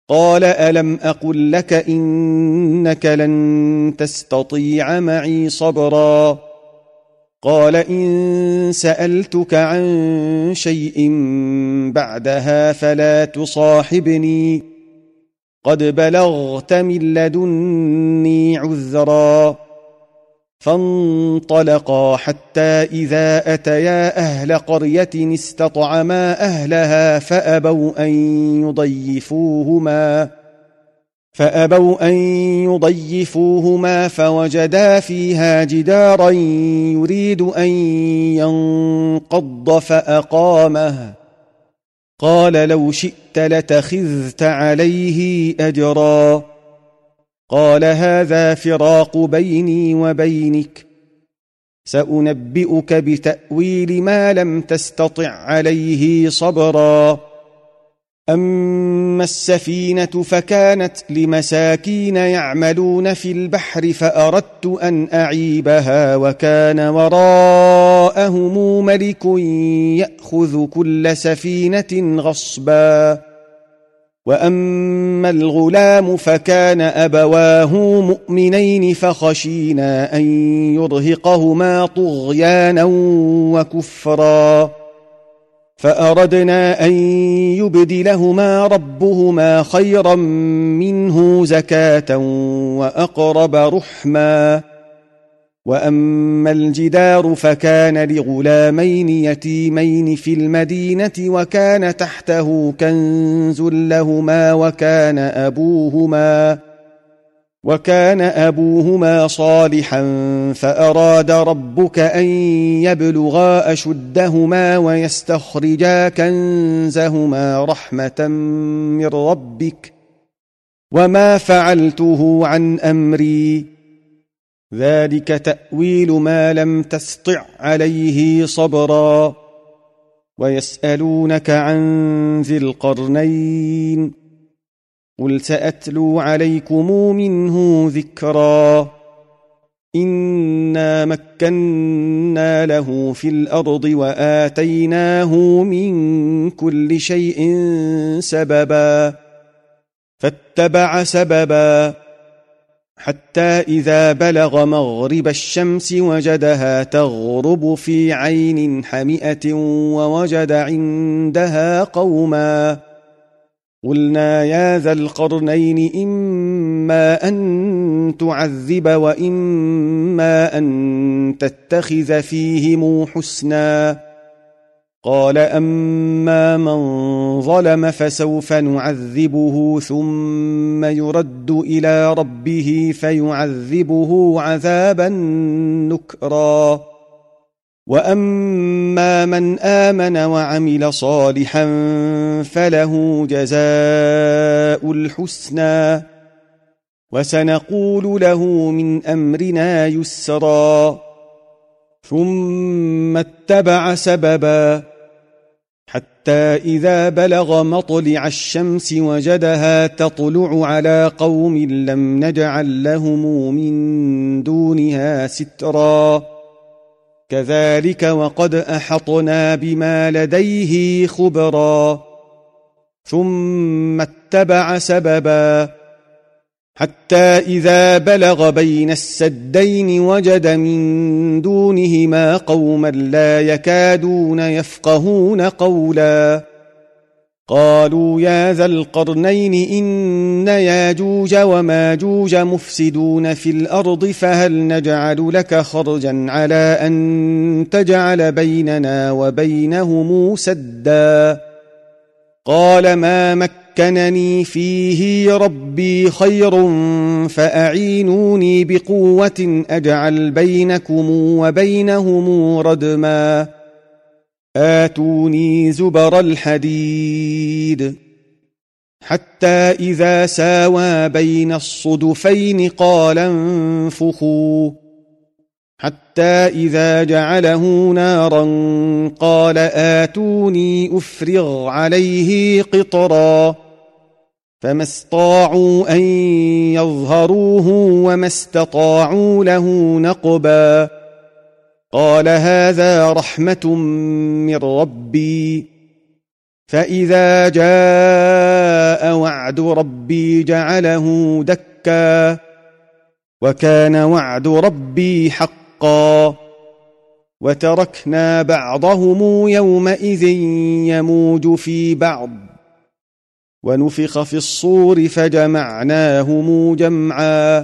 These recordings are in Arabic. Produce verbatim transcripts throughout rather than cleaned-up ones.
قال ألم أقل لك إنك لن تستطيع معي صبرا قال إن سألتك عن شيء بعدها فلا تصاحبني قد بلغت من لدني عذرا فانطلقا حتى إذا أتيا أهل قرية استطعما أهلها فأبوا أن يضيفوهما فأبوا أن يضيفوهما فوجدا فيها جدارا يريد أن ينقض فأقامه قال لو شئت لتخذت عليه أجرا قال هذا فراق بيني وبينك سأنبئك بتأويل ما لم تستطع عليه صبرا أما السفينة فكانت لمساكين يعملون في البحر فأردت أن أعيبها وكان وراءهم ملك يأخذ كل سفينة غصبا وأما الغلام فكان أبواه مؤمنين فخشينا أن يرهقهما طغيانا وكفرا فأردنا أن يبدلهما ربهما خيرا منه زكاة وأقرب رحما وأما الجدار فكان لغلامين يتيمين في المدينة وكان تحته كنز لهما وكان أبوهما وكان أبوهما صالحا فأراد ربك أن يبلغا أشدهما ويستخرجا كنزهما رحمة من ربك وما فعلته عن أمري ذلك تأويل ما لم تسطع عليه صبرا ويسألونك عن ذي القرنين قل سأتلو عليكم منه ذكرا إنا مكنا له في الأرض وآتيناه من كل شيء سببا فاتبع سببا حتى إذا بلغ مغرب الشمس وجدها تغرب في عين حمئة ووجد عندها قوما قلنا يا ذا القرنين إما أن تعذب وإما أن تتخذ فيهم حسنا قال أما من ظلم فسوف نعذبه ثم يرد إلى ربه فيعذبه عذابا نكرا وأما من آمن وعمل صالحا فله جزاء الحسنى وسنقول له من أمرنا يسرا ثم اتبع سببا حتى إذا بلغ مطلع الشمس وجدها تطلع على قوم لم نجعل لهم من دونها سترا كذلك وقد أحطنا بما لديه خبرا ثم اتبع سببا حتى إذا بلغ بين السدين وجد من دونهما قوما لا يكادون يفقهون قولا قالوا يا ذا القرنين إن ياجوج وماجوج مفسدون في الأرض فهل نجعل لك خرجا على أن تجعل بيننا وبينهم سدا قال ما مكنني فيه ربي خير فأعينوني بقوة أجعل بينكم وبينهم ردما آتوني زبر الحديد حتى إذا ساوى بين الصدفين قال انفخوا حتى إذا جعله نارا قال آتوني أفرغ عليه قطرا فما استطاعوا أن يظهروه وما استطاعوا له نقبا قال هذا رحمة من ربي فإذا جاء وعد ربي جعله دكا وكان وعد ربي حقا وتركنا بعضهم يومئذ يموج في بعض ونفخ في الصور فجمعناهم جمعا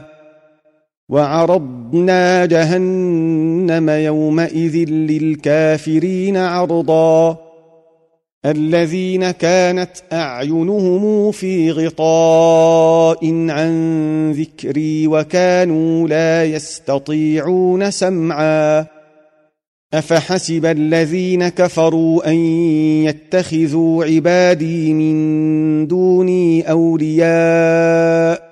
وعرضنا جهنم يومئذ للكافرين عرضا الذين كانت أعينهم في غطاء عن ذكري وكانوا لا يستطيعون سمعا أفحسب الذين كفروا أن يتخذوا عبادي من دوني أولياء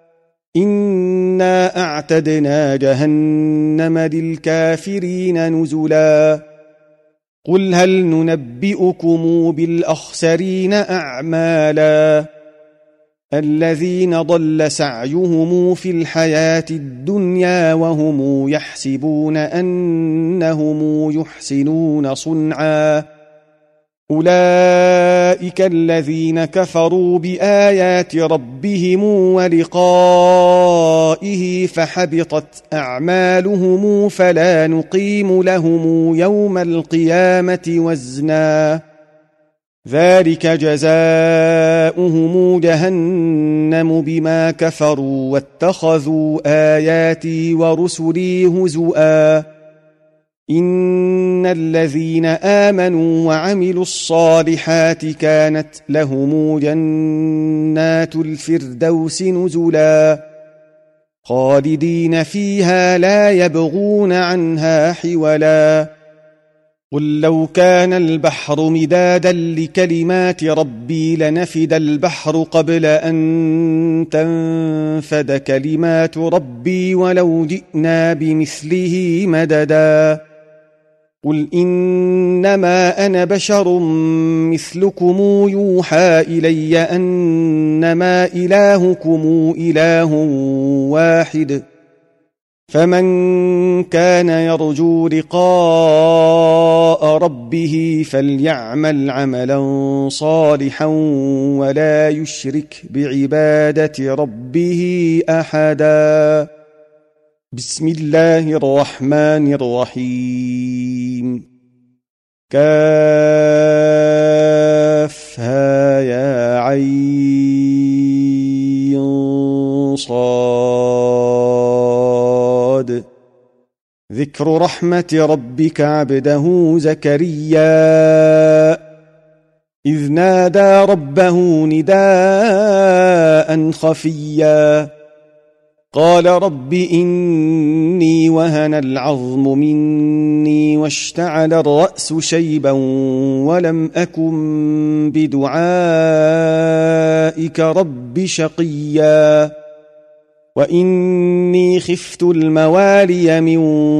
إنا أعتدنا جهنم للكافرين نزلا قل هل ننبئكم بالأخسرين أعمالا الذين ضل سعيهم في الحياة الدنيا وهم يحسبون أنهم يحسنون صنعا أولئك الذين كفروا بآيات ربهم ولقائه فحبطت أعمالهم فلا نقيم لهم يوم القيامة وزنا ذلك جزاؤهم جهنم بما كفروا واتخذوا آياتي ورسلي هزؤا إن الذين آمنوا وعملوا الصالحات كانت لهم جنات الفردوس نزلا خالدين فيها لا يبغون عنها حولا قل لو كان البحر مدادا لكلمات ربي لنفد البحر قبل أن تنفد كلمات ربي ولو جئنا بمثله مددا قل إنما أنا بشر مثلكم يوحى إلي أنما إلهكم إله واحد فمن كان يرجو لقاء ربه فليعمل عملا صالحا ولا يشرك بعبادة ربه أحدا بسم الله الرحمن الرحيم كافها يا عين صاد ذكر رحمة ربك عبده زكريا إذ نادى ربه نداء خفيا قال رب إني وهن العظم مني واشتعل الرأس شيبا ولم أكن بدعائك رب شقيا وإني خفت الموالي من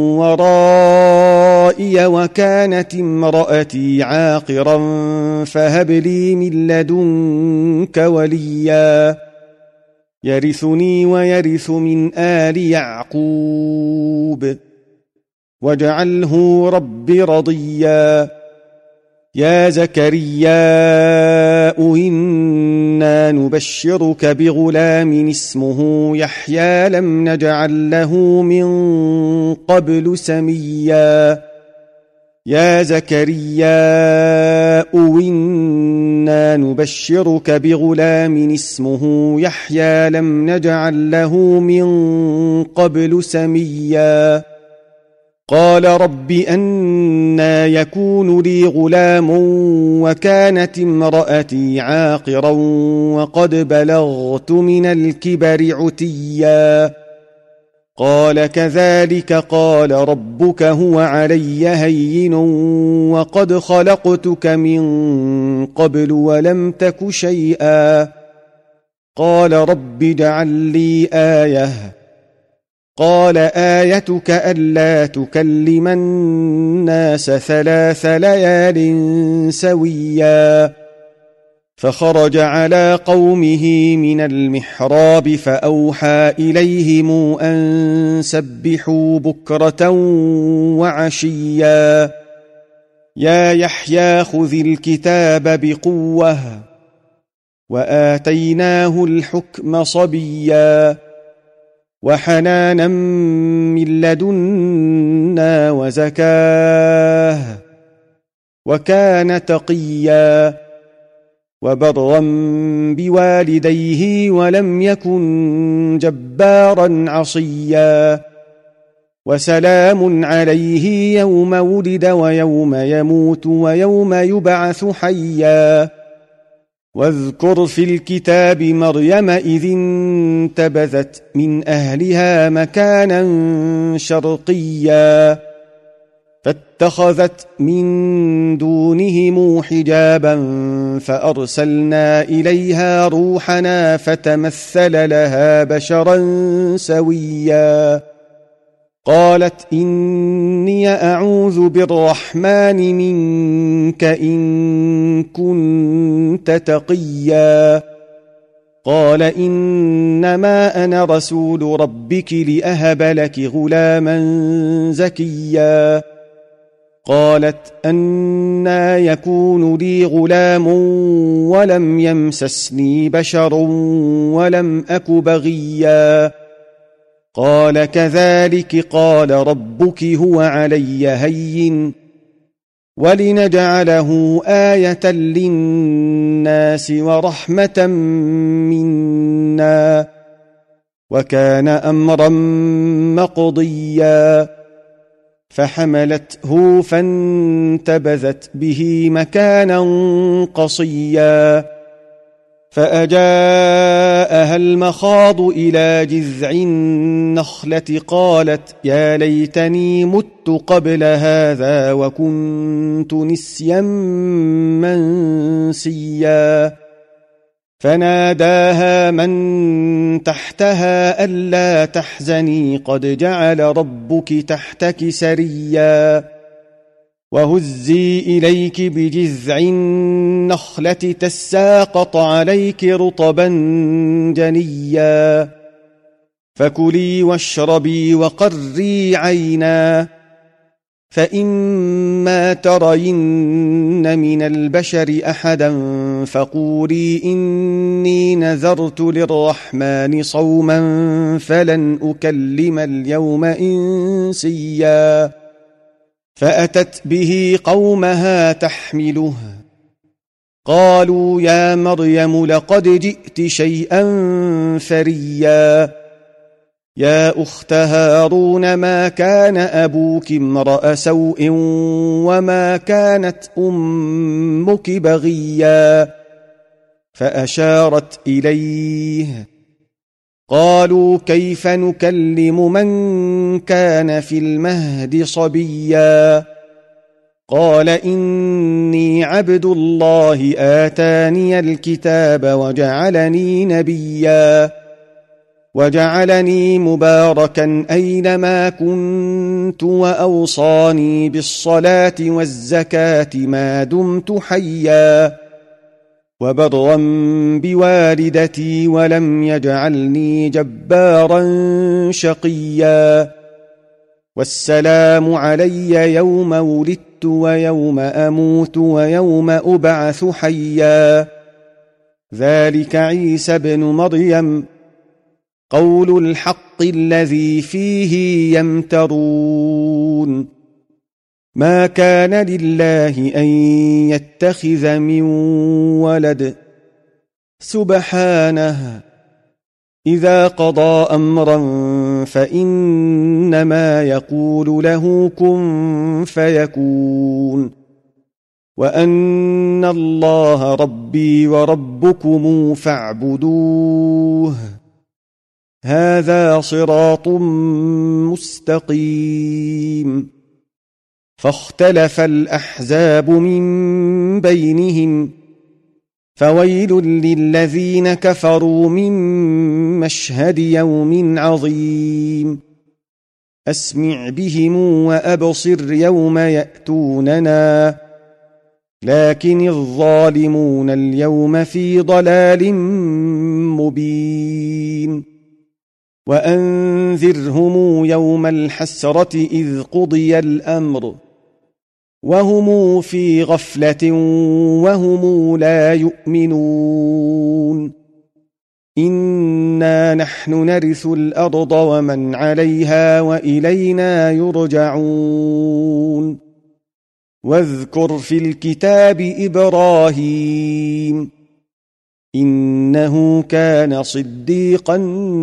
ورائي وكانت امرأتي عاقرا فهب لي من لدنك وليا يرثني ويرث من آل يعقوب واجعله رب رضيا يا زكريا إنا نبشرك بغلام اسمه يحيى لم نجعل له من قبل سميا يا زكريا إنا نبشرك بغلام اسمه يحيى لم نجعل له من قبل سميا قال رب أنى يكون لي غلام وكانت امرأتي عاقرا وقد بلغت من الكبر عتيا قال كذلك قال ربك هو علي هين وقد خلقتك من قبل ولم تك شيئا قال رب اجعل لي آية قال آيتك ألا تكلم الناس ثلاث ليال سويا فخرج على قومه من المحراب فأوحى إليهم أن سبحوا بكرة وعشيا يا يحيى خذ الكتاب بقوة وآتيناه الحكم صبيا وحنانا من لدنا وزكاه وكان تقيا وبرا بوالديه ولم يكن جبارا عصيا وسلام عليه يوم ولد ويوم يموت ويوم يبعث حيا واذكر في الكتاب مريم إذ انتبذت من أهلها مكانا شرقيا فاتخذت من دونهم حجابا فأرسلنا إليها روحنا فتمثل لها بشرا سويا قالت إني أعوذ بالرحمن منك إن كنت تقيا قال إنما أنا رسول ربك لأهب لك غلاما زكيا قالت أنى يكون لي غلام ولم يمسسني بشر ولم أك بغيا قال كذلك قال ربك هو علي هين ولنجعله آية للناس ورحمة منا وكان أمرا مقضيا فحملته فانتبذت به مكانا قصيا فأجاءها المخاض إلى جذع النخلة قالت يا ليتني مت قبل هذا وكنت نسيا منسيا فناداها من تحتها ألا تحزني قد جعل ربك تحتك سريا وهزي إليك بجذع النخلة تساقط عليك رطبا جنيا فكلي واشربي وقري عينا فإما ترين من البشر أحدا فقولي إني نذرت للرحمن صوما فلن أكلم اليوم إنسيا فأتت به قومها تحمله قالوا يا مريم لقد جئت شيئا فريا يا أخت هارون ما كان أبوك امرأ سوء وما كانت أمك بغيا فأشارت إليه قالوا كيف نكلم من كان في المهد صبيا قال إني عبد الله آتاني الكتاب وجعلني نبيا وجعلني مباركا أينما كنت وأوصاني بالصلاة والزكاة ما دمت حيا وبرا بوالدتي ولم يجعلني جبارا شقيا والسلام علي يوم ولدت ويوم أموت ويوم أبعث حيا ذلك عيسى بن مريم قول الحق الذي فيه يمترون ما كان لله أن يتخذ من ولد سبحانه إذا قضى أمرا فإنما يقول له كن فيكون وأن الله ربي وربكم فاعبدوه هذا صراط مستقيم فاختلف الأحزاب من بينهم فويل للذين كفروا من مشهد يوم عظيم أسمع بهم وأبصر يوم يأتوننا لكن الظالمون اليوم في ضلال مبين وأنذرهم يوم الحسرة إذ قضي الأمر وهم في غفلة وهم لا يؤمنون إنا نحن نرث الأرض ومن عليها وإلينا يرجعون واذكر في الكتاب إبراهيم إنه كان صديقا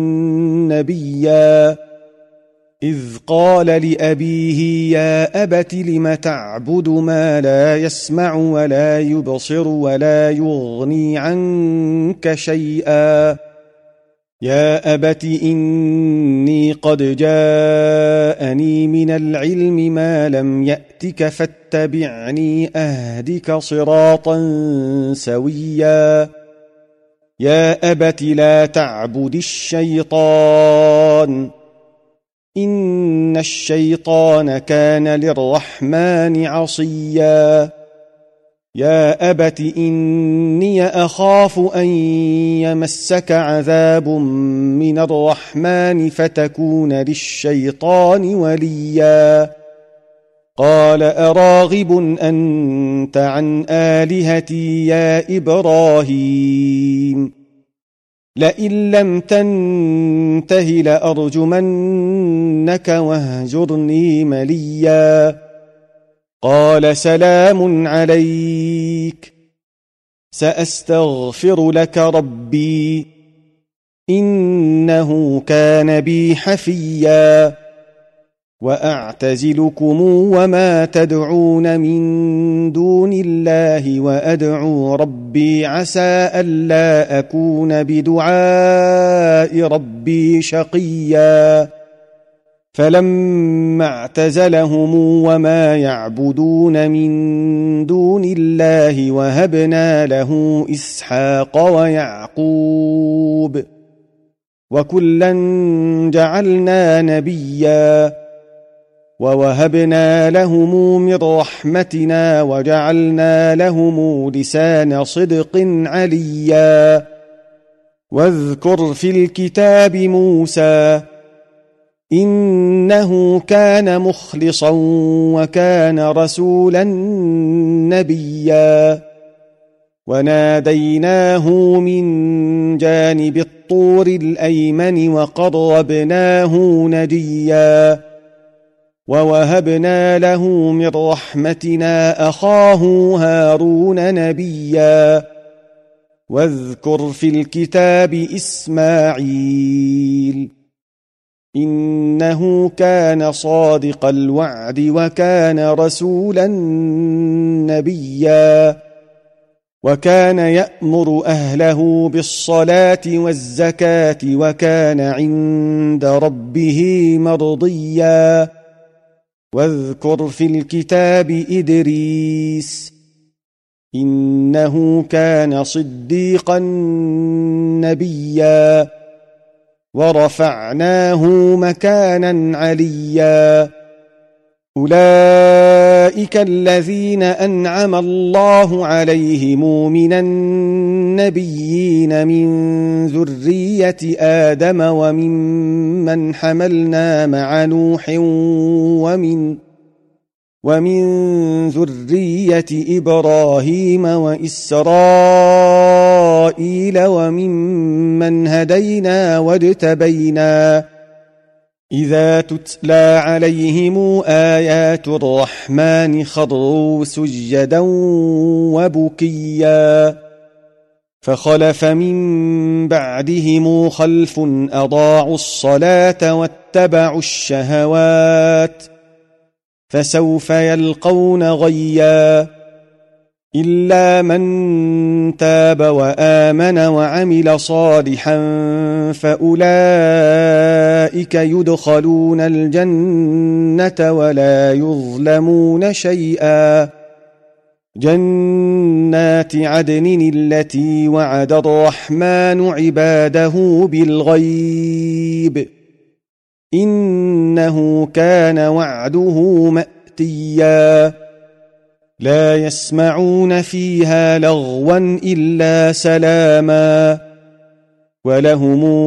نبيا إذ قال لأبيه يا أبت لم تعبد ما لا يسمع ولا يبصر ولا يغني عنك شيئا يا أبت إني قد جاءني من العلم ما لم يأتك فاتبعني أهدك صراطا سويا يا أبت لا تعبد الشيطان إن الشيطان كان للرحمن عصيا يا أبت إني أخاف أن يمسك عذاب من الرحمن فتكون للشيطان وليا قال أراغب أنت عن آلهتي يا إبراهيم لئن لم تنته لأرجمنك واهجرني مليا قال سلام عليك سأستغفر لك ربي إنه كان بي حفيا وأعتزلكم وما تدعون من دون الله وأدعو ربي عسى ألا أكون بدعاء ربي شقيا فلما اعتزلهم وما يعبدون من دون الله وهبنا له إسحاق ويعقوب وكلا جعلنا نبيا ووهبنا لهم من رحمتنا وجعلنا لهم لسان صدق عليا واذكر في الكتاب موسى إنه كان مخلصا وكان رسولا نبيا وناديناه من جانب الطور الأيمن وقربناه نجيا ووهبنا له من رحمتنا أخاه هارون نبيا واذكر في الكتاب إسماعيل إنه كان صادق الوعد وكان رسولا نبيا وكان يأمر أهله بالصلاة والزكاة وكان عند ربه مرضيا واذكر في الكتاب إدريس إنه كان صديقا نبيا ورفعناه مكانا عليا أولئك الذين أنعم الله عليهم من النبيين من ذرية آدم وممن حملنا مع نوح ومن ومن ذرية إبراهيم وإسرائيل وممن هدينا واجتبينا إذا تتلى عليهم آيات الرحمن خروا سجدا وبكيا فخلف من بعدهم خلف أضاعوا الصلاة واتبعوا الشهوات فسوف يلقون غيا إلا من تاب وآمن وعمل صالحا فأولئك يدخلون الجنة ولا يظلمون شيئا جنات عدن التي وعد الرحمن عباده بالغيب إنه كان وعده مأتيا لا يسمعون فيها لغوا إلا سلاما ولهم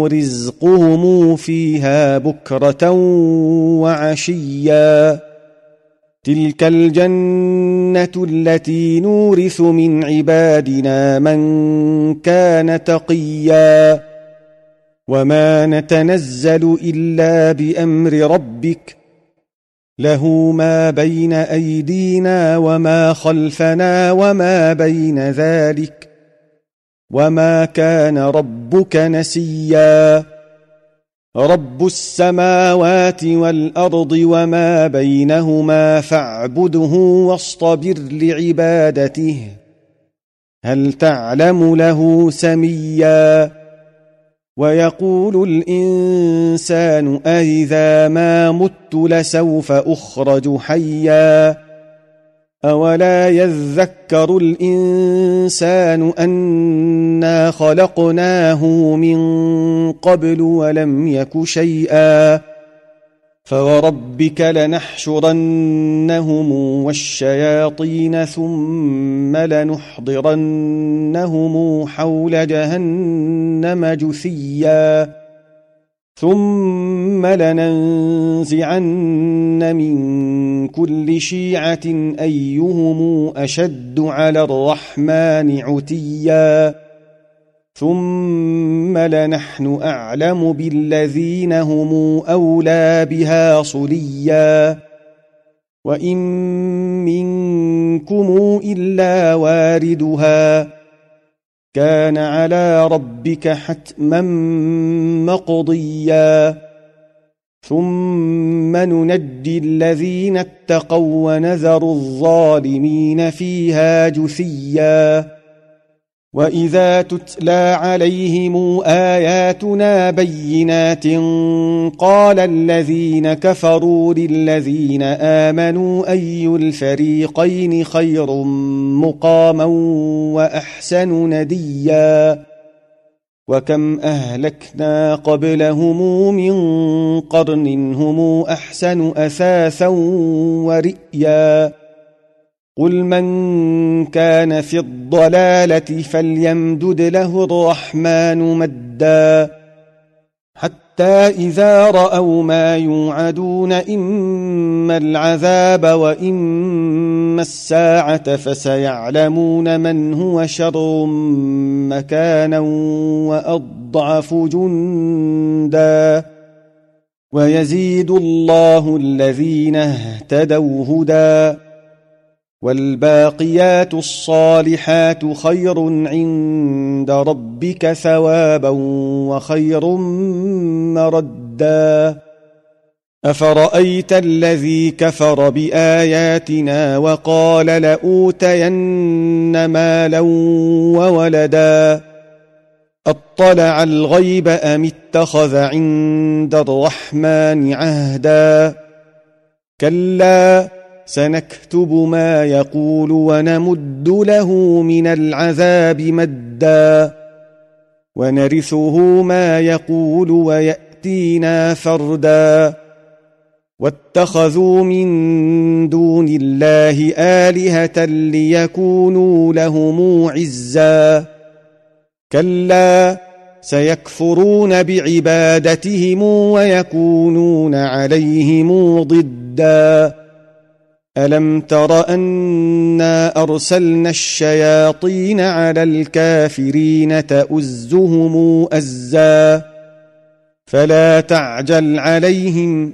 رزقهم فيها بكرة وعشيا تلك الجنة التي نورث من عبادنا من كان تقيا وما نتنزل إلا بأمر ربك له ما بين أيدينا وما خلفنا وما بين ذلك وما كان ربك نسيا رب السماوات والأرض وما بينهما فاعبده واصطبر لعبادته هل تعلم له سميا ويقول الإنسان أإذا ما مت لسوف أخرج حيا أولا يذكر الإنسان أنا خلقناه من قبل ولم يك شيئا فوربك لنحشرنهم والشياطين ثم لنحضرنهم حول جهنم جثيا ثم لننزعن من كل شيعة أيهم أشد على الرحمن عتيا ثم لنحن أعلم بالذين هم أولى بها صليا وإن منكم إلا واردها كان على ربك حتما مقضيا ثم ننجي الذين اتقوا ونذر الظالمين فيها جثيا وإذا تتلى عليهم آياتنا بينات قال الذين كفروا للذين آمنوا أي الفريقين خير مقاما وأحسن نديا وكم أهلكنا قبلهم من قرن هم أحسن أثاثا ورئيا قل من كان في الضلالة فليمدد له الرحمن مدا حتى إذا رأوا ما يوعدون إما العذاب وإما الساعة فسيعلمون من هو شر مكانا وأضعف جندا ويزيد الله الذين اهتدوا هدى والباقيات الصالحات خير عند ربك ثوابا وخير مردا أفرأيت الذي كفر بآياتنا وقال لأوتين مالا وولدا أطلع الغيب أم اتخذ عند الرحمن عهدا كلا سنكتب ما يقول ونمد له من العذاب مدا ونرثه ما يقول ويأتينا فردا واتخذوا من دون الله آلهة ليكونوا لهم عزا كلا سيكفرون بعبادتهم ويكونون عليهم ضدا ألم تر أنا أرسلنا الشياطين على الكافرين تؤزهم أزا فلا تعجل عليهم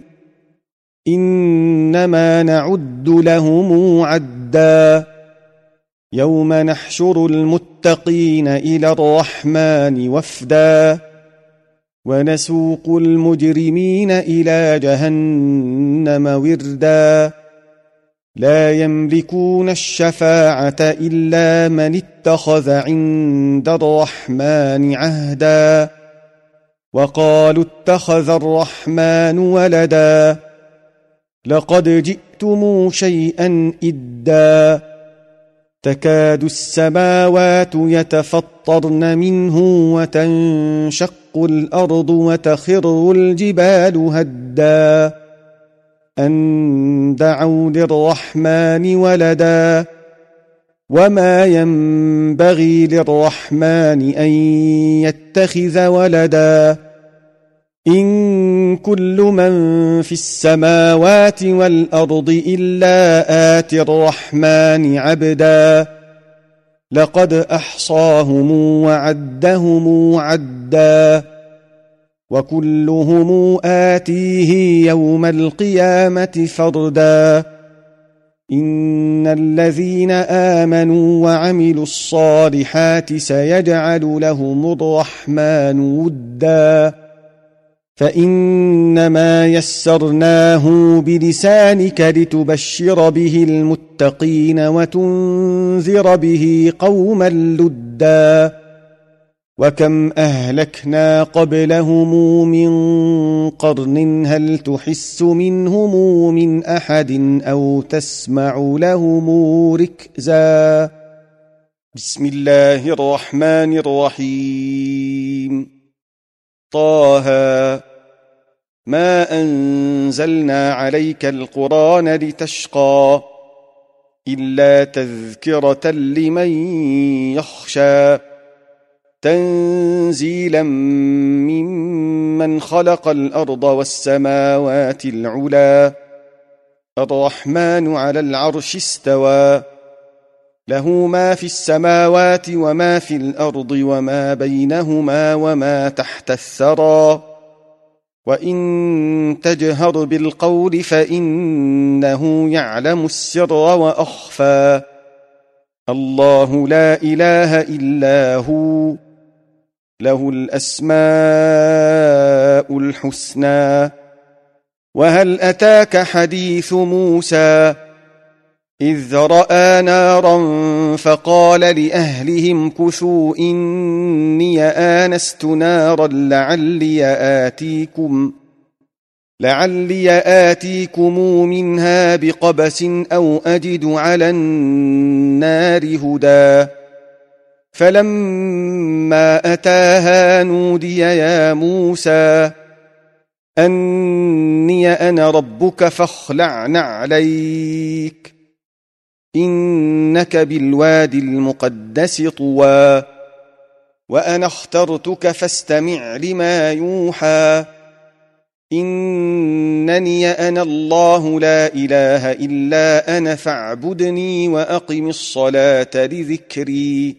إنما نعد لهم عدا يوم نحشر المتقين إلى الرحمن وفدا ونسوق المجرمين إلى جهنم وردا لا يملكون الشفاعة إلا من اتخذ عند الرحمن عهدا وقالوا اتخذ الرحمن ولدا لقد جئتم شيئا إدا تكاد السماوات يتفطرن منه وتنشق الأرض وتخر الجبال هدا أن دعوا للرحمن ولدا وما ينبغي للرحمن أن يتخذ ولدا إن كل من في السماوات والأرض إلا آتي الرحمن عبدا لقد أحصاهم وعدهم عدا وكلهم آتيه يوم القيامة فردا إن الذين آمنوا وعملوا الصالحات سيجعل لهم الرحمن ودا فإنما يسرناه بلسانك لتبشر به المتقين وتنذر به قوما لدا وكم أهلكنا قبلهم من قرن هل تحس منهم من أحد أو تسمع لهم ركزا بسم الله الرحمن الرحيم طه ما أنزلنا عليك القرآن لتشقى إلا تذكرة لمن يخشى تنزيلا ممن خلق الأرض والسماوات العلا الرحمن على العرش استوى له ما في السماوات وما في الأرض وما بينهما وما تحت الثرى وإن تجهر بالقول فإنه يعلم السر وأخفى الله لا إله إلا هو له الأسماء الحسنى وهل أتاك حديث موسى إذ رأى نارا فقال لأهلهم كثوا إني آنست نارا لعلي آتيكم لعلي آتيكم منها بقبس أو أجد على النار هدى فلما أتاها نودي يا موسى أني أنا ربك فاخلع نعليك إنك بالوادي المقدس طوى وأنا اخترتك فاستمع لما يوحى إنني أنا الله لا إله إلا أنا فاعبدني وأقم الصلاة لذكري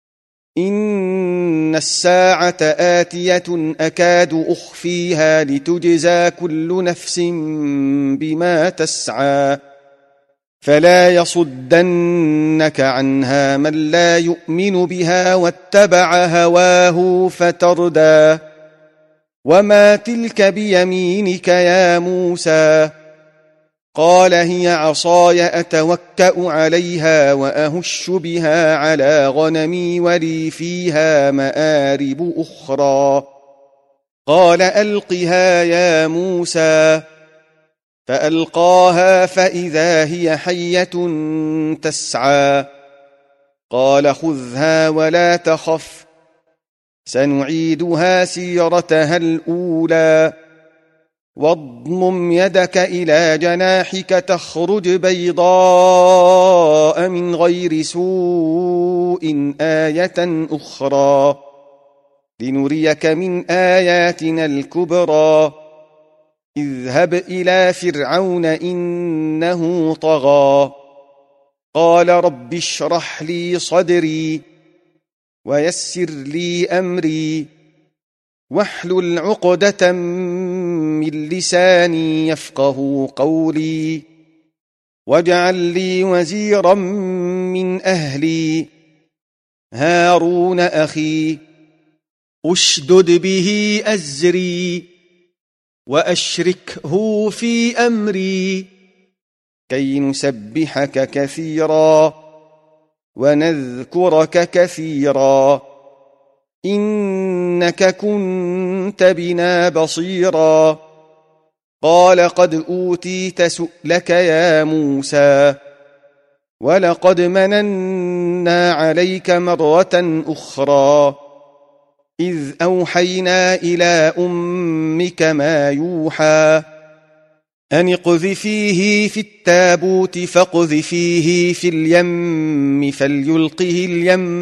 إن الساعة آتية أكاد أخفيها لتجزى كل نفس بما تسعى فلا يصدنك عنها من لا يؤمن بها واتبع هواه فتردى وما تلك بيمينك يا موسى قال هي عصاي أتوكأ عليها وأهش بها على غنمي ولي فيها مآرب أخرى قال ألقها يا موسى فألقاها فإذا هي حية تسعى قال خذها ولا تخف سنعيدها سيرتها الأولى واضمم يدك إلى جناحك تخرج بيضاء من غير سوء آية أخرى لنريك من آياتنا الكبرى اذهب إلى فرعون إنه طغى قال رب اشرح لي صدري ويسر لي أمري واحلل عقدة من لساني يفقه قولي واجعل لي وزيرا من أهلي هارون أخي أشدد به أزري وأشركه في أمري كي نسبحك كثيرا ونذكرك كثيرا إنك كنت بنا بصيرا قال قد أوتيت سؤلك يا موسى ولقد مننا عليك مرة أخرى إذ أوحينا إلى أمك ما يوحى أن اقذفيه في التابوت فاقذفيه في اليم فليلقه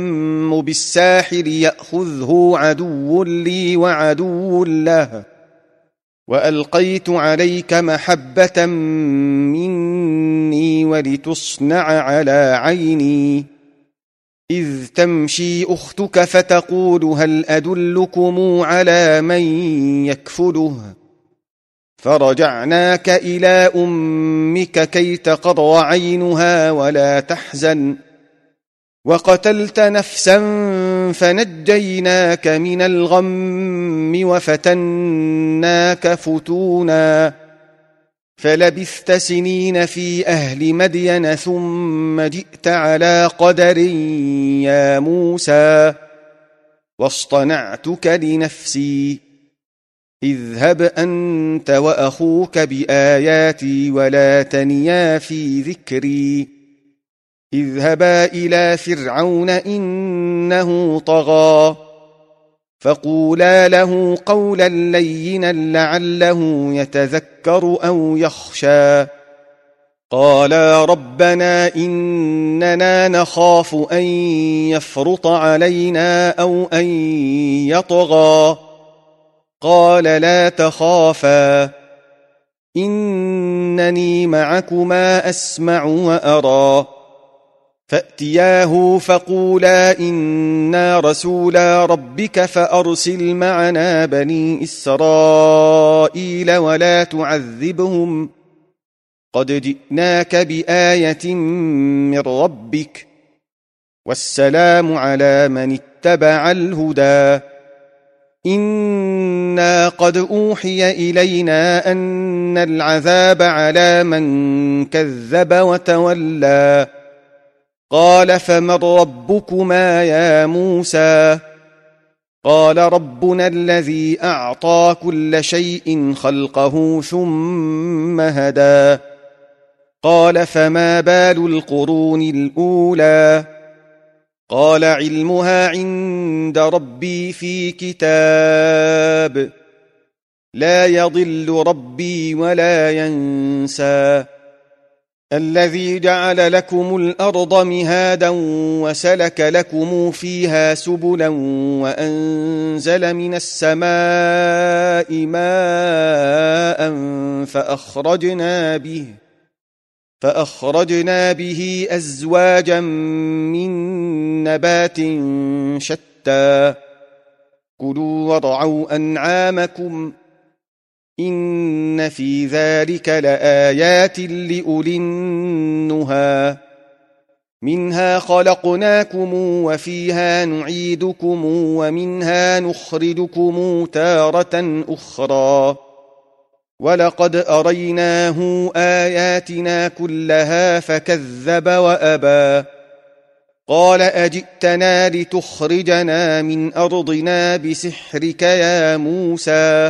اليم بالساحل يأخذه عدو لي وعدو له وألقيت عليك محبة مني ولتصنع على عيني إذ تمشي أختك فتقول هل أدلكم على من يكفله فرجعناك إلى أمك كي تقر عينها ولا تحزن وقتلت نفسا فنجيناك من الغم وفتناك فتونا فلبثت سنين في أهل مدين ثم جئت على قدر يا موسى واصطنعتك لنفسي اذهب أنت وأخوك بآياتي ولا تنيا في ذكري اذهبا إلى فرعون إنه طغى فقولا له قولا لينا لعله يتذكر أو يخشى قالا ربنا إننا نخاف أن يفرط علينا أو أن يطغى قال لا تخافا إنني معكما أسمع وأرى فأتياه فقولا إنا رسولا ربك فأرسل معنا بني إسرائيل ولا تعذبهم قد جئناك بآية من ربك والسلام على من اتبع الهدى إنا قد أوحي إلينا أن العذاب على من كذب وتولى قال فمن ربكما يا موسى قال ربنا الذي أعطى كل شيء خلقه ثم هدى قال فما بال القرون الأولى قال علمها عند ربي في كتاب لا يضل ربي ولا ينسى الذي جعل لكم الأرض مهادا وسلك لكم فيها سبلا وأنزل من السماء ماء فأخرجنا به فأخرجنا به أزواجا من نبات شتى كلوا وارعوا أنعامكم إن في ذلك لآيات لأولي النهى منها خلقناكم وفيها نعيدكم ومنها نخرجكم تارة أخرى ولقد أريناه آياتنا كلها فكذب وأبى قال أجئتنا لتخرجنا من أرضنا بسحرك يا موسى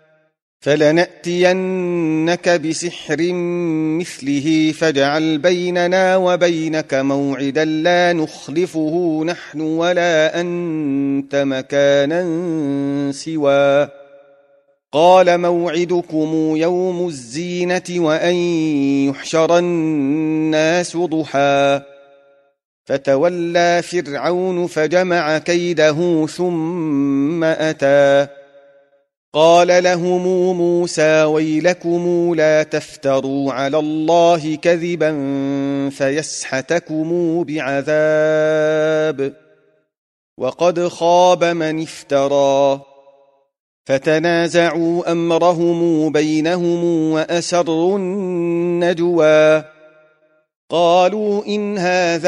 فلنأتينك بسحر مثله فاجعل بيننا وبينك موعدا لا نخلفه نحن ولا أنت مكانا سوى قال موعدكم يوم الزينة وأن يحشر الناس ضحى فتولى فرعون فجمع كيده ثم أتى قال لهم موسى ويلكم لا تفتروا على الله كذبا فيسحتكم بعذاب وقد خاب من افترى فتنازعوا أمرهم بينهم وأسروا النجوى قالوا إن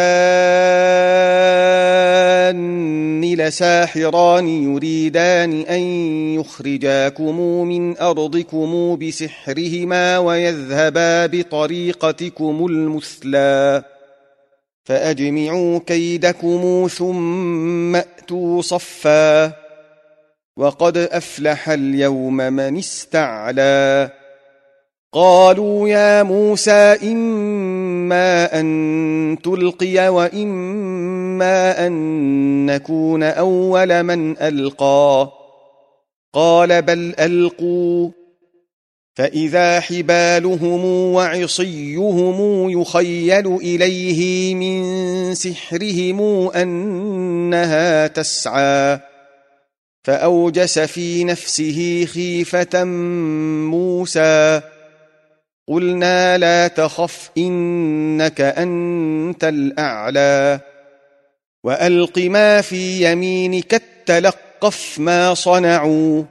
هذان لساحران يريدان أن يخرجاكم من أرضكم بسحرهما ويذهبا بطريقتكم المثلى فأجمعوا كيدكم ثم أتوا صفا وقد أفلح اليوم من استعلى قالوا يا موسى إما أن تلقي وإما أن نكون أول من ألقى قال بل ألقوا فإذا حبالهم وعصيهم يخيل إليه من سحرهم أنها تسعى فأوجس في نفسه خيفة موسى. قلنا لا تخف إنك أنت الأعلى وألق ما في يمينك تلقف ما صنعوا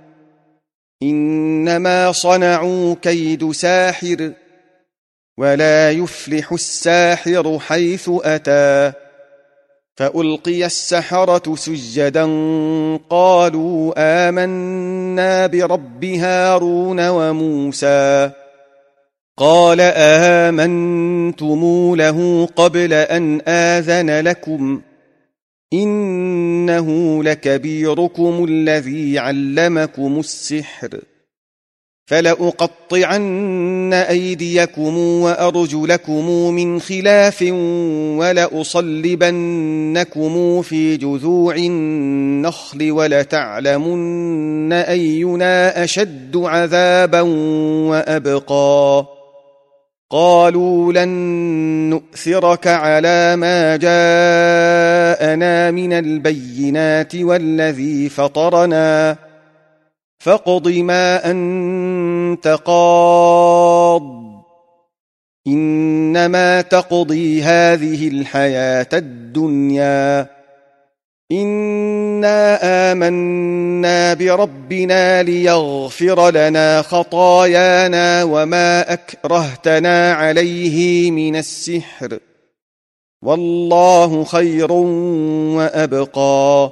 إنما صنعوا كيد ساحر ولا يفلح الساحر حيث أتى. فألقي السحرة سجدا قالوا آمنا برب هارون وموسى. قال آمنتم له قبل أن آذن لكم إنه لكبيركم الذي علمكم السحر فلأقطعن أيديكم وأرجلكم من خلاف ولأصلبنكم في جذوع النخل ولتعلمن أينا أشد عذابا وأبقى. قالوا لن نؤثرك على ما جاءنا من البينات والذي فطرنا فاقض ما أنت قاض إنما تقضي هذه الحياة الدنيا إنا آمنا بربنا ليغفر لنا خطايانا وما أكرهتنا عليه من السحر والله خير وأبقى.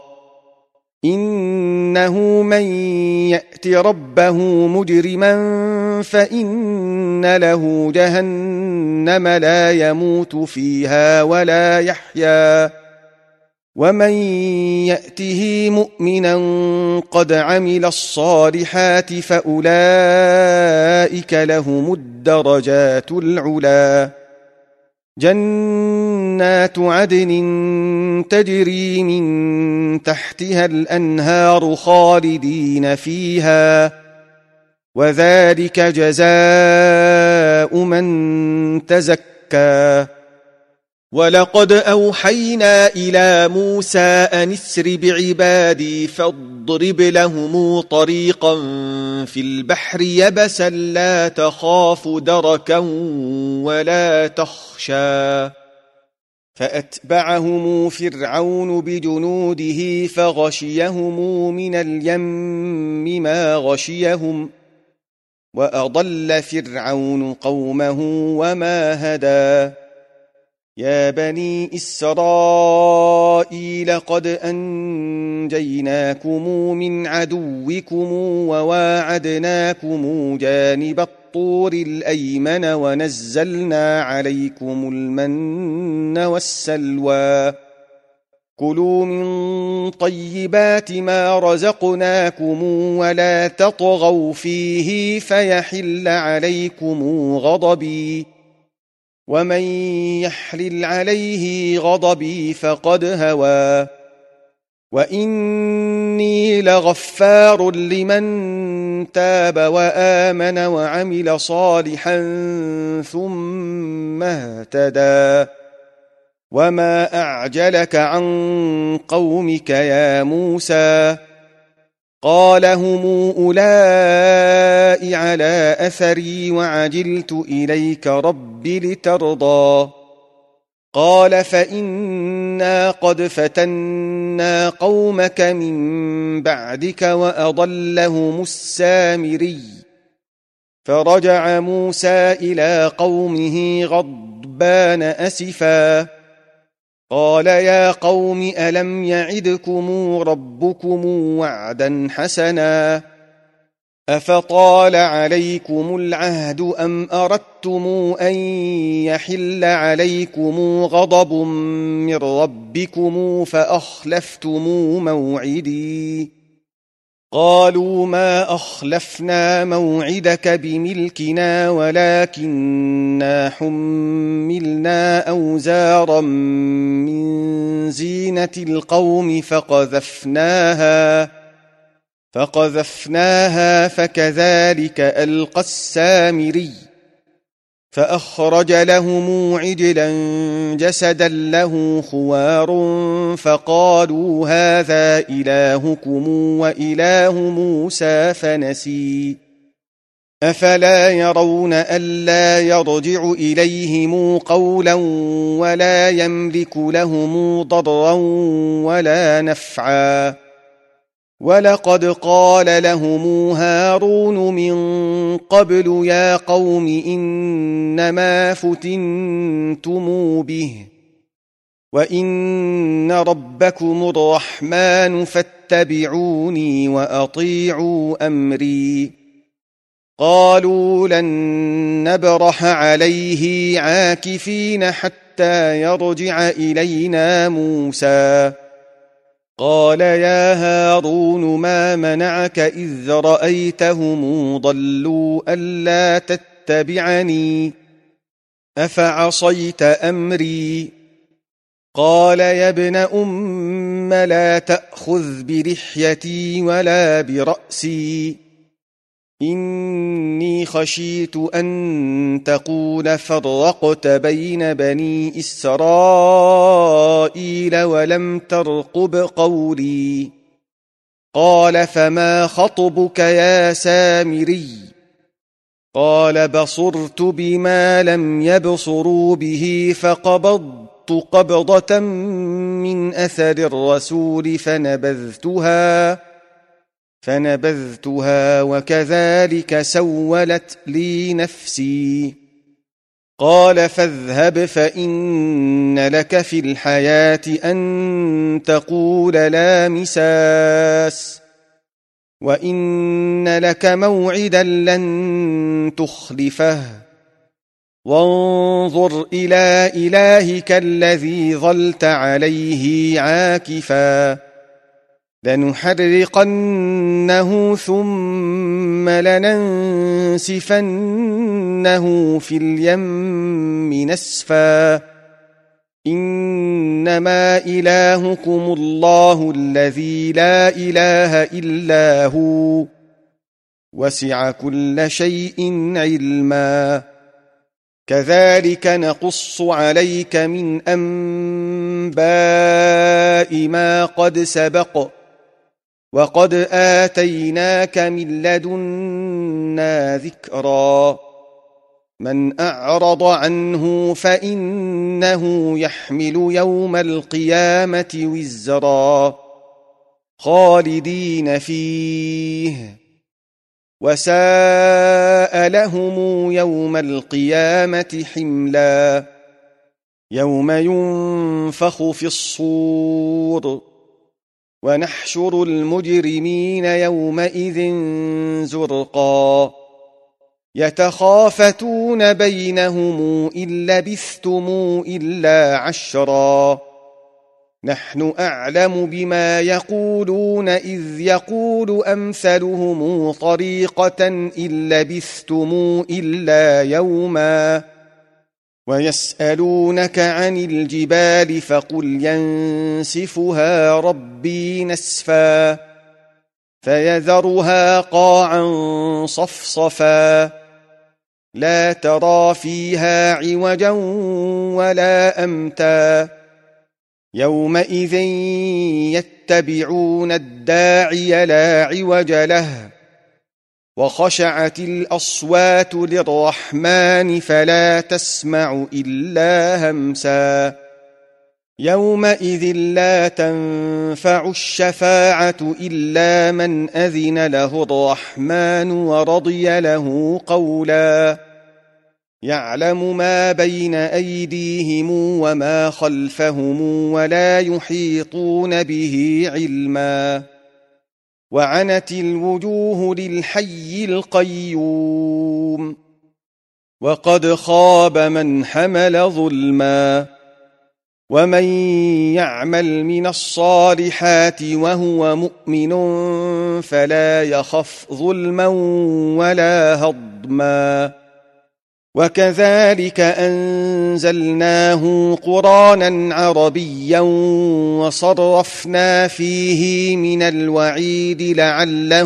إنه من يأت ربه مجرما فإن له جهنم لا يموت فيها ولا يحيا ومن يأته مؤمنا قد عمل الصالحات فأولئك لهم الدرجات العلا. جنات عدن تجري من تحتها الأنهار خالدين فيها وذلك جزاء من تزكى. ولقد أوحينا إلى موسى أن اسر بعبادي فاضرب لهم طريقا في البحر يبسا لا تخاف دركا ولا تخشى. فأتبعهم فرعون بجنوده فغشيهم من اليم ما غشيهم وأضل فرعون قومه وما هدى. يا بني إسرائيل قد أنجيناكم من عدوكم وواعدناكم جانب الطور الأيمن ونزلنا عليكم المن والسلوى. كلوا من طيبات ما رزقناكم ولا تطغوا فيه فيحل عليكم غضبي ومن يحلل عليه غضبي فقد هوى. وإني لغفار لمن تاب وآمن وعمل صالحا ثم اهتدى. وما أعجلك عن قومك يا موسى؟ قال هم أولئك على أثري وعجلت إليك رب لترضى. قال فإنا قد فتنا قومك من بعدك وأضلهم السامري. فرجع موسى إلى قومه غضبان أسفا قال يا قوم ألم يعدكم ربكم وعدا حسنا أفطال عليكم العهد أم أردتم أن يحل عليكم غضب من ربكم فأخلفتم موعدي. قالوا ما أخلفنا موعدك بملكنا ولكننا حملنا أوزارا من زينة القوم فقذفناها فقذفناها فكذلك ألقى السامري. فأخرج لهم عجلا جسدا له خوار فقالوا هذا إلهكم وإله موسى فنسي أفلا يرون ألا يرجع إليهم قولا ولا يملك لهم ضرا ولا نفعا ولقد قال لهم هارون من قبل يا قوم إنما فتنتم به وإن ربكم الرحمن فاتبعوني وأطيعوا أمري قالوا لن نبرح عليه عاكفين حتى يرجع إلينا موسى قال يا هارون ما منعك إذ رأيتهم ضلوا ألا تتبعني أفعصيت أمري قال يا ابن أم لا تأخذ بلحيتي ولا برأسي إني خشيت أن تقول فرقت بين بني إسرائيل ولم ترقب قولي قال فما خطبك يا سامري قال بصرت بما لم يبصروا به فقبضت قبضة من أثر الرسول فنبذتها فنبذتها وكذلك سولت لي نفسي قال فاذهب فإن لك في الحياة أن تقول لا مساس وإن لك موعدا لن تخلفه وانظر إلى إلهك الذي ظلت عليه عاكفا لنحرقنه ثم لننسفنه في اليم نسفا إنما إلهكم الله الذي لا إله إلا هو وسع كل شيء علما كذلك نقص عليك من أنباء ما قد سبق وقد آتيناك من لدنا ذكرا من أعرض عنه فإنه يحمل يوم القيامة وزرا خالدين فيه وساء لهم يوم القيامة حملا يوم ينفخ في الصور ونحشر المجرمين يومئذ زرقا يتخافتون بينهم إن لبثتم إلا عشرا نحن أعلم بما يقولون إذ يقول أمثلهم طريقة إن لبثتم إلا يوما ويسألونك عن الجبال فقل ينسفها ربي نسفا فيذرها قاعا صفصفا لا ترى فيها عوجا ولا أمتا يومئذ يتبعون الداعي لا عوج له وخشعت الأصوات للرحمن فلا تسمع إلا همسا يومئذ لا تنفع الشفاعة إلا من أذن له الرحمن ورضي له قولا يعلم ما بين أيديهم وما خلفهم ولا يحيطون به علما وعنت الوجوه للحي القيوم وقد خاب من حمل ظلما ومن يعمل من الصالحات وهو مؤمن فلا يخف ظلما ولا هضما وكذلك أنزلناه قرآنا عربيا وصرفنا فيه من الوعيد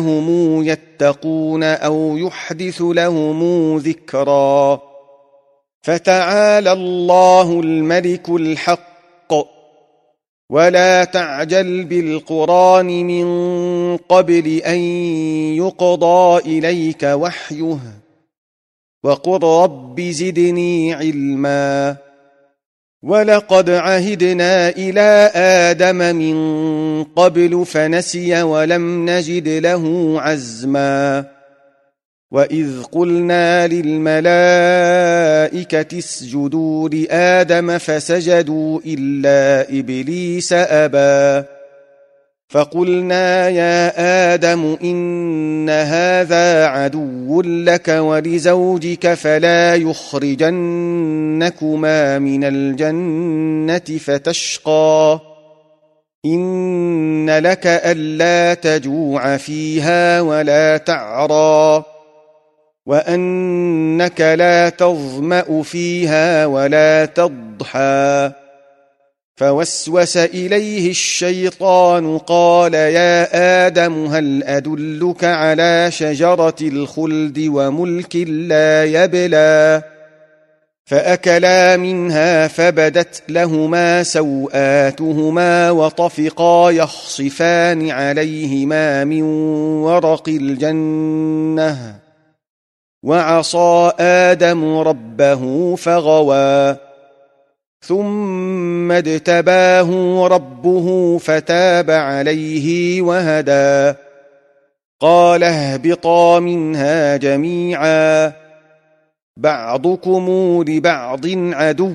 لعلهم يتقون أو يحدث لهم ذكرا فتعالى الله الملك الحق ولا تعجل بالقرآن من قبل أن يقضى إليك وحيه وقل رب زدني علما ولقد عهدنا إلى آدم من قبل فنسي ولم نجد له عزما وإذ قلنا للملائكة اسجدوا لآدم فسجدوا إلا إبليس أبى فقلنا يا آدم إن هذا عدو لك ولزوجك فلا يخرجنكما من الجنة فتشقى إن لك ألا تجوع فيها ولا تعرى وأنك لا تظمأ فيها ولا تضحى فوسوس إليه الشيطان قال يا آدم هل أدلك على شجرة الخلد وملك لا يبلى فأكلا منها فبدت لهما سوآتهما وطفقا يخصفان عليهما من ورق الجنة وعصى آدم ربه فغوى ثم اجتباه ربه فتاب عليه وهدى قال اهبطا منها جميعا بعضكم لبعض عدو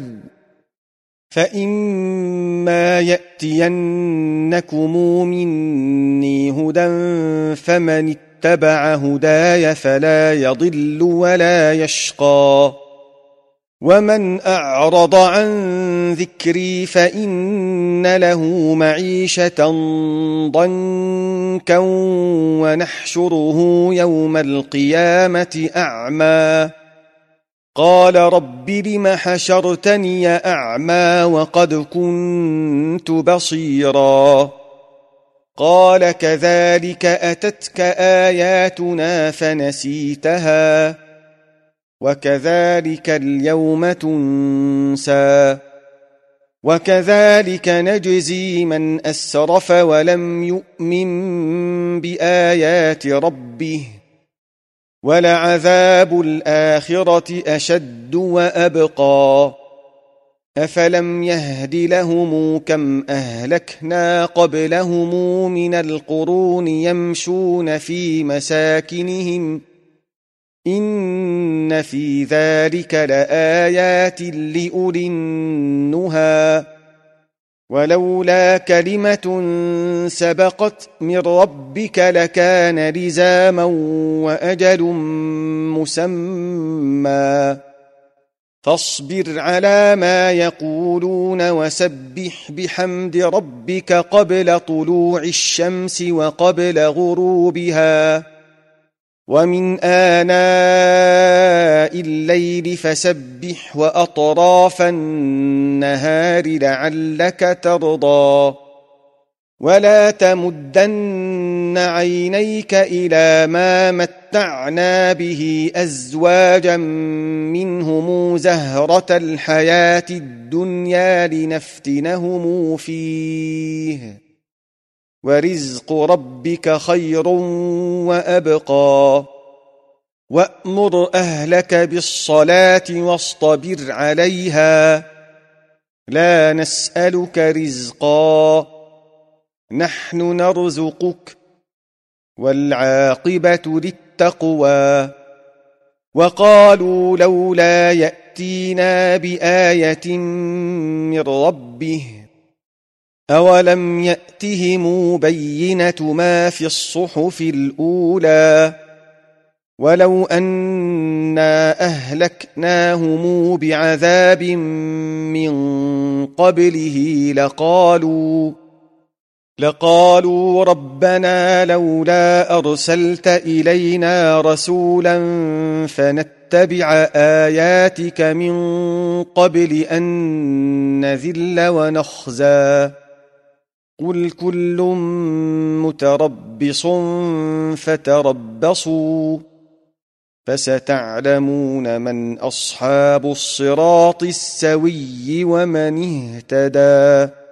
فإما يأتينكم مني هدى فمن اتبع هداي فلا يضل ولا يشقى ومن أعرض عن ذكري فإن له معيشة ضنكا ونحشره يوم القيامة أعمى قال رب لم حشرتني أعمى وقد كنت بصيرا قال كذلك أتتك آياتنا فنسيتها وكذلك اليوم تنسى وكذلك نجزي من أسرف ولم يؤمن بآيات ربه ولعذاب الآخرة أشد وأبقى أفلم يهد لهم كم أهلكنا قبلهم من القرون يمشون في مساكنهم إن في ذلك لآيات لأولي النهى ولولا كلمة سبقت من ربك لكان لزاما وأجل مسمى فاصبر على ما يقولون وسبح بحمد ربك قبل طلوع الشمس وقبل غروبها ومن آناء الليل فسبح وأطراف النهار لعلك ترضى ولا تمدن عينيك إلى ما متعنا به أزواجا منهم زهرة الحياة الدنيا لنفتنهم فيه ورزق ربك خير وأبقى وأمر أهلك بالصلاة واصطبر عليها لا نسألك رزقا نحن نرزقك والعاقبة للتقوى وقالوا لولا يأتينا بآية من ربه أولم يأتهم بينة ما في الصحف الأولى ولو أنا أهلكناهم بعذاب من قبله لقالوا لقالوا ربنا لولا أرسلت إلينا رسولا فنتبع آياتك من قبل أن نذل ونخزى قل كل متربص فتربصوا فستعلمون من أصحاب الصراط السوي ومن اهتدى.